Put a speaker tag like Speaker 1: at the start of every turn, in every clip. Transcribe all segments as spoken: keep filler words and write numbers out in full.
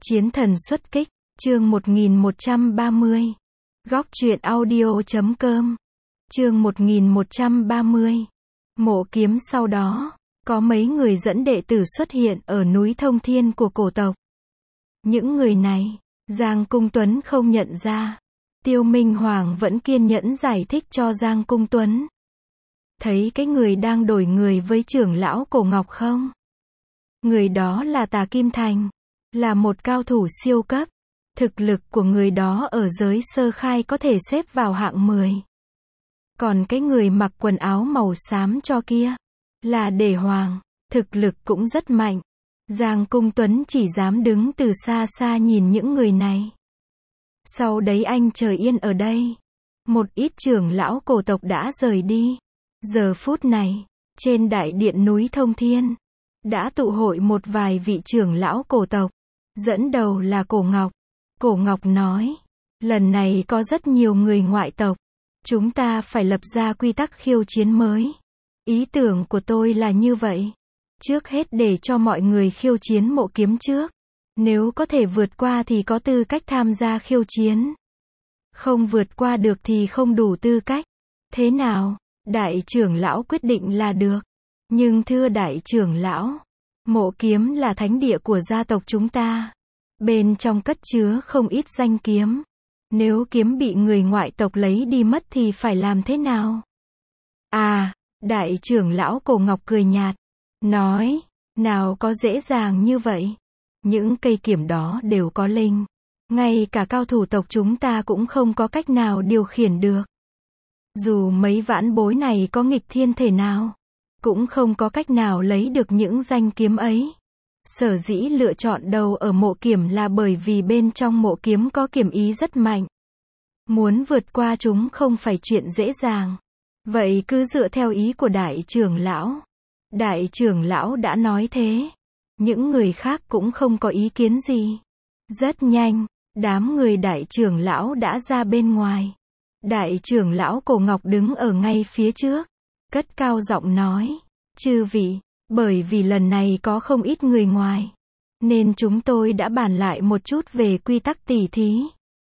Speaker 1: Chiến thần xuất kích, chương một nghìn một trăm ba mươi. Góc truyện audio chấm com. Chương một nghìn một trăm ba mươi. Mộ kiếm. Sau đó, có mấy người dẫn đệ tử xuất hiện ở núi Thông Thiên của cổ tộc. Những người này, Giang Cung Tuấn không nhận ra. Tiêu Minh Hoàng vẫn kiên nhẫn giải thích cho Giang Cung Tuấn. Thấy cái người đang đổi người với trưởng lão Cổ Ngọc không? Người đó là Tà Kim Thành, là một cao thủ siêu cấp. Thực lực của người đó ở giới sơ khai có thể xếp vào hạng mười. Còn cái người mặc quần áo màu xám cho kia, là Đề Hoàng, thực lực cũng rất mạnh. Giang Cung Tuấn chỉ dám đứng từ xa xa nhìn những người này. Sau đấy anh trời yên ở đây. Một ít trưởng lão cổ tộc đã rời đi. Giờ phút này, trên đại điện núi Thông Thiên, đã tụ hội một vài vị trưởng lão cổ tộc. Dẫn đầu là Cổ Ngọc. Cổ Ngọc nói, lần này có rất nhiều người ngoại tộc. Chúng ta phải lập ra quy tắc khiêu chiến mới. Ý tưởng của tôi là như vậy. Trước hết để cho mọi người khiêu chiến mộ kiếm trước. Nếu có thể vượt qua thì có tư cách tham gia khiêu chiến. Không vượt qua được thì không đủ tư cách. Thế nào? Đại trưởng lão quyết định là được. Nhưng thưa đại trưởng lão, mộ kiếm là thánh địa của gia tộc chúng ta. Bên trong cất chứa không ít danh kiếm. Nếu kiếm bị người ngoại tộc lấy đi mất thì phải làm thế nào? À, đại trưởng lão Cổ Ngọc cười nhạt. Nói, nào có dễ dàng như vậy. Những cây kiếm đó đều có linh. Ngay cả cao thủ tộc chúng ta cũng không có cách nào điều khiển được. Dù mấy vãn bối này có nghịch thiên thể nào, cũng không có cách nào lấy được những danh kiếm ấy. Sở dĩ lựa chọn đầu ở mộ kiếm là bởi vì bên trong mộ kiếm có kiếm ý rất mạnh. Muốn vượt qua chúng không phải chuyện dễ dàng. Vậy cứ dựa theo ý của đại trưởng lão. Đại trưởng lão đã nói thế. Những người khác cũng không có ý kiến gì. Rất nhanh, đám người đại trưởng lão đã ra bên ngoài. Đại trưởng lão Cổ Ngọc đứng ở ngay phía trước. Cất cao giọng nói, chư vị, bởi vì lần này có không ít người ngoài, nên chúng tôi đã bàn lại một chút về quy tắc tỉ thí.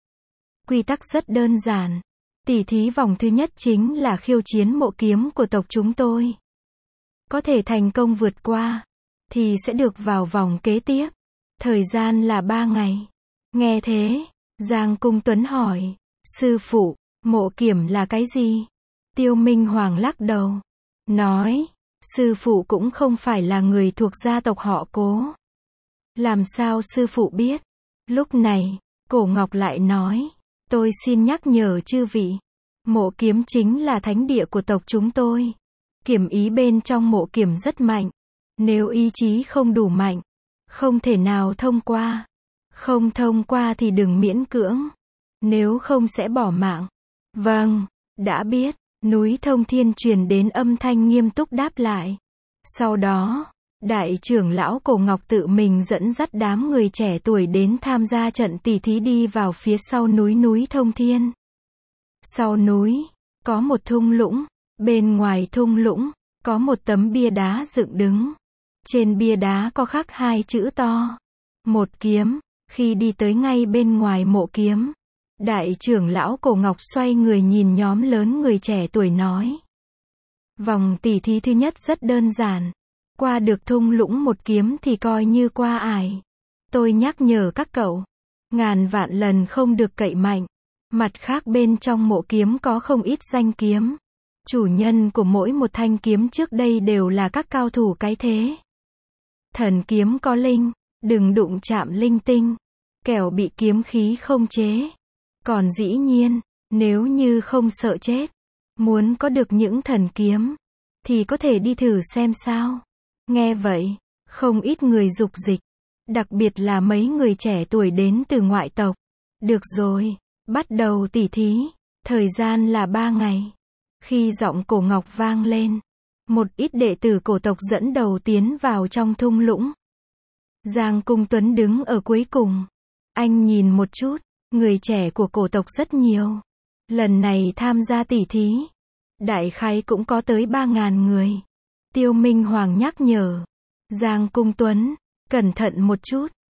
Speaker 1: Quy tắc rất đơn giản. Tỉ thí vòng thứ nhất chính là khiêu chiến mộ kiếm của tộc chúng tôi. Có thể thành công vượt qua, thì sẽ được vào vòng kế tiếp. Thời gian là ba ngày. Nghe thế, Giang Cung Tuấn hỏi, sư phụ, mộ kiếm là cái gì? Tiêu Minh Hoàng lắc đầu, nói, sư phụ cũng không phải là người thuộc gia tộc họ Cố. Làm sao sư phụ biết? Lúc này, Cổ Ngọc lại nói, tôi xin nhắc nhở chư vị, mộ kiếm chính là thánh địa của tộc chúng tôi. Kiếm ý bên trong mộ kiếm rất mạnh. Nếu ý chí không đủ mạnh, không thể nào thông qua. Không thông qua thì đừng miễn cưỡng. Nếu không sẽ bỏ mạng. Vâng, đã biết. Núi Thông Thiên truyền đến âm thanh nghiêm túc đáp lại. Sau đó, đại trưởng lão Cổ Ngọc tự mình dẫn dắt đám người trẻ tuổi đến tham gia trận tỉ thí đi vào phía sau núi núi Thông Thiên. Sau núi, có một thung lũng. Bên ngoài thung lũng, có một tấm bia đá dựng đứng. Trên bia đá có khắc hai chữ to. Một kiếm. Khi đi tới ngay bên ngoài mộ kiếm, đại trưởng lão Cổ Ngọc xoay người nhìn nhóm lớn người trẻ tuổi nói. Vòng tỉ thí thứ nhất rất đơn giản. Qua được thung lũng một kiếm thì coi như qua ải. Tôi nhắc nhở các cậu, ngàn vạn lần không được cậy mạnh. Mặt khác bên trong mộ kiếm có không ít danh kiếm. Chủ nhân của mỗi một thanh kiếm trước đây đều là các cao thủ cái thế. Thần kiếm có linh, đừng đụng chạm linh tinh, kẻo bị kiếm khí không chế. Còn dĩ nhiên, nếu như không sợ chết, muốn có được những thần kiếm, thì có thể đi thử xem sao. Nghe vậy, không ít người dục dịch, đặc biệt là mấy người trẻ tuổi đến từ ngoại tộc. Được rồi, bắt đầu tỉ thí, thời gian là ba ngày. Khi giọng Cổ Ngọc vang lên, một ít đệ tử cổ tộc dẫn đầu tiến vào trong thung lũng. Giang Cung Tuấn đứng ở cuối cùng. Anh nhìn một chút, người trẻ của cổ tộc rất nhiều. Lần này tham gia tỉ thí, đại khái cũng có tới ba ngàn người. Tiêu Minh Hoàng nhắc nhở, Giang Cung Tuấn, cẩn thận một chút,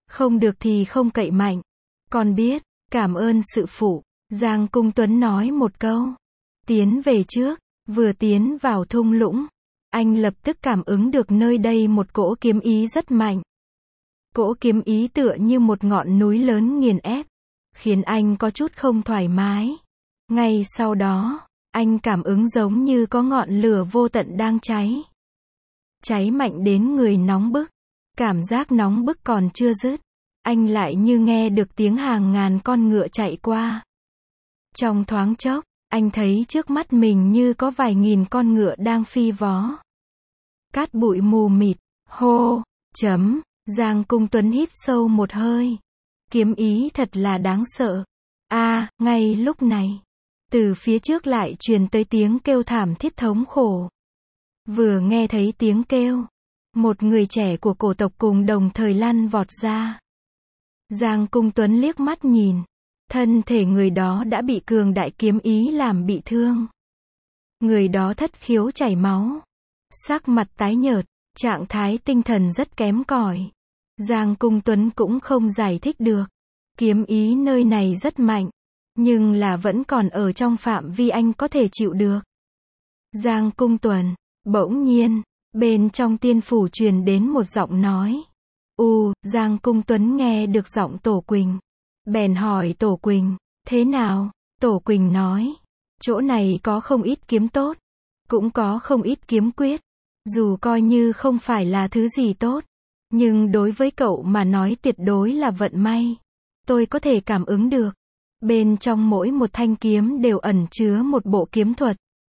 Speaker 1: Không được thì không cậy mạnh. Con biết, cảm ơn sự phụ. Giang Cung Tuấn nói một câu. Tiến về trước, vừa tiến vào thung lũng. Anh lập tức cảm ứng được nơi đây một cỗ kiếm ý rất mạnh. Cỗ kiếm ý tựa như một ngọn núi lớn nghiền ép, khiến anh có chút không thoải mái. Ngay sau đó, anh cảm ứng giống như có ngọn lửa vô tận đang cháy. Cháy mạnh đến người nóng bức. Cảm giác nóng bức còn chưa dứt, anh lại như nghe được tiếng hàng ngàn con ngựa chạy qua. Trong thoáng chốc, anh thấy trước mắt mình như có vài nghìn con ngựa đang phi vó. Cát bụi mù mịt, hô, chấm, Giang Cung Tuấn hít sâu một hơi. Kiếm ý thật là đáng sợ. A, à, ngay lúc này, từ phía trước lại truyền tới tiếng kêu thảm thiết thống khổ. Vừa nghe thấy tiếng kêu, một người trẻ của cổ tộc cùng đồng thời lăn vọt ra. Giang Cung Tuấn liếc mắt nhìn, thân thể người đó đã bị cường đại kiếm ý làm bị thương. Người đó thất khiếu chảy máu, sắc mặt tái nhợt, trạng thái tinh thần rất kém cỏi. Giang Cung Tuấn cũng không giải thích được. Kiếm ý nơi này rất mạnh, nhưng là vẫn còn ở trong phạm vi anh có thể chịu được. Giang Cung Tuấn, bỗng nhiên, bên trong tiên phủ truyền đến một giọng nói. U, Giang Cung Tuấn nghe được giọng Tổ Quỳnh. Bèn hỏi Tổ Quỳnh, thế nào? Tổ Quỳnh nói, chỗ này có không ít kiếm tốt, cũng có không ít kiếm quyết. Dù coi như không phải là thứ gì tốt, nhưng đối với cậu mà nói tuyệt đối là vận may. Tôi có thể cảm ứng được, bên trong mỗi một thanh kiếm đều ẩn chứa một bộ kiếm thuật.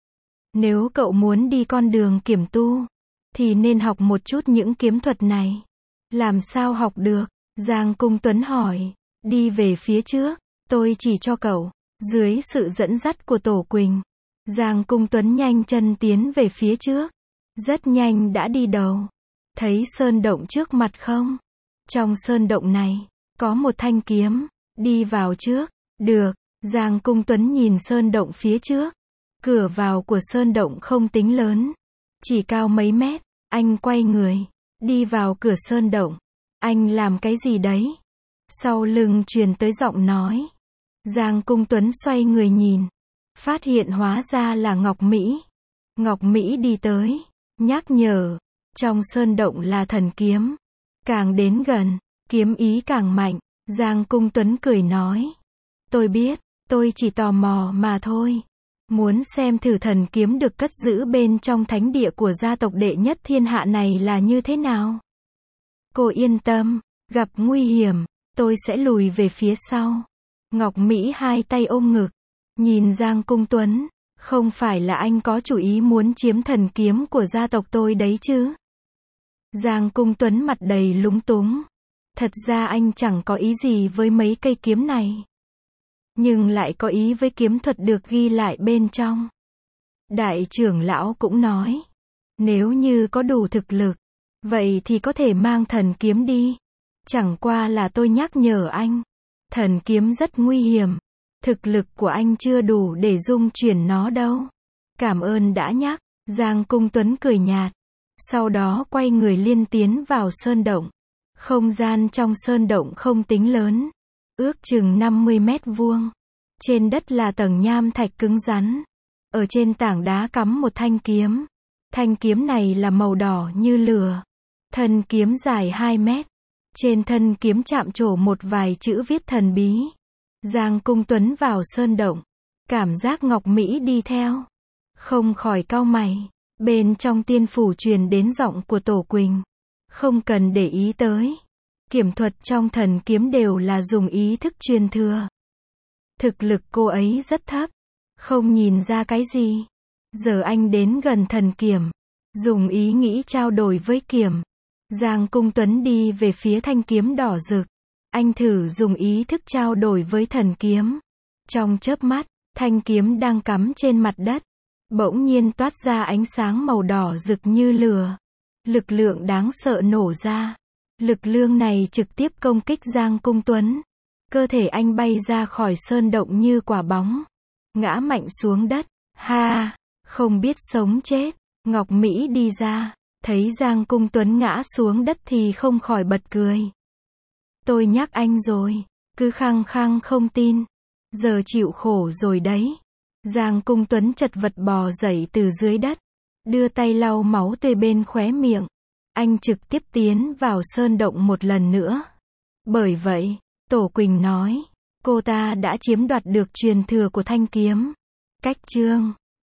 Speaker 1: Nếu cậu muốn đi con đường kiểm tu, thì nên học một chút những kiếm thuật này. Làm sao học được? Giang Cung Tuấn hỏi. Đi về phía trước, tôi chỉ cho cậu. Dưới sự dẫn dắt của Tổ Quỳnh, Giang Cung Tuấn nhanh chân tiến về phía trước. Rất nhanh đã đi đầu. Thấy sơn động trước mặt không? Trong sơn động này, có một thanh kiếm. Đi vào trước. Được. Giang Cung Tuấn nhìn sơn động phía trước. Cửa vào của sơn động không tính lớn, chỉ cao mấy mét. Anh quay người, đi vào cửa sơn động. Anh làm cái gì đấy? Sau lưng truyền tới giọng nói. Giang Cung Tuấn xoay người nhìn, phát hiện hóa ra là Ngọc Mỹ. Ngọc Mỹ đi tới, nhắc nhở, trong sơn động là thần kiếm. Càng đến gần, kiếm ý càng mạnh. Giang Cung Tuấn cười nói, tôi biết, tôi chỉ tò mò mà thôi. Muốn xem thử thần kiếm được cất giữ bên trong thánh địa của gia tộc đệ nhất thiên hạ này là như thế nào. Cô yên tâm, gặp nguy hiểm, tôi sẽ lùi về phía sau. Ngọc Mỹ hai tay ôm ngực, nhìn Giang Cung Tuấn, không phải là anh có chủ ý muốn chiếm thần kiếm của gia tộc tôi đấy chứ? Giang Cung Tuấn mặt đầy lúng túng. Thật ra anh chẳng có ý gì với mấy cây kiếm này, nhưng lại có ý với kiếm thuật được ghi lại bên trong. Đại trưởng lão cũng nói, nếu như có đủ thực lực, vậy thì có thể mang thần kiếm đi. Chẳng qua là tôi nhắc nhở anh, thần kiếm rất nguy hiểm, thực lực của anh chưa đủ để dung chuyển nó đâu. Cảm ơn đã nhắc. Giang Cung Tuấn cười nhạt, sau đó quay người liên tiến vào sơn động. Không gian trong sơn động không tính lớn, ước chừng năm mươi mét vuông. Trên đất là tầng nham thạch cứng rắn. Ở trên tảng đá cắm một thanh kiếm. Thanh kiếm này là màu đỏ như lửa. Thân kiếm dài hai mét. Trên thân kiếm chạm trổ một vài chữ viết thần bí. Giang Cung Tuấn vào sơn động, cảm giác Ngọc Mỹ đi theo, không khỏi cau mày. Bên trong tiên phủ truyền đến giọng của Tổ Quỳnh. Không cần để ý tới. Kiểm thuật trong thần kiếm đều là dùng ý thức truyền thừa. Thực lực cô ấy rất thấp, không nhìn ra cái gì. Giờ anh đến gần thần kiểm, dùng ý nghĩ trao đổi với kiểm. Giang Cung Tuấn đi về phía thanh kiếm đỏ rực. Anh thử dùng ý thức trao đổi với thần kiếm. Trong chớp mắt, thanh kiếm đang cắm trên mặt đất, bỗng nhiên toát ra ánh sáng màu đỏ rực như lửa. Lực lượng đáng sợ nổ ra. Lực lượng này trực tiếp công kích Giang Cung Tuấn. Cơ thể anh bay ra khỏi sơn động như quả bóng, ngã mạnh xuống đất. Ha, không biết sống chết. Ngọc Mỹ đi ra, thấy Giang Cung Tuấn ngã xuống đất thì không khỏi bật cười. Tôi nhắc anh rồi. Cứ khăng khăng không tin. Giờ chịu khổ rồi đấy. Giang Cung Tuấn chật vật bò dậy từ dưới đất. Đưa tay lau máu tươi bên khóe miệng. Anh trực tiếp tiến vào sơn động một lần nữa. Bởi vậy, Tổ Quỳnh nói, cô ta đã chiếm đoạt được truyền thừa của thanh kiếm. Cách chương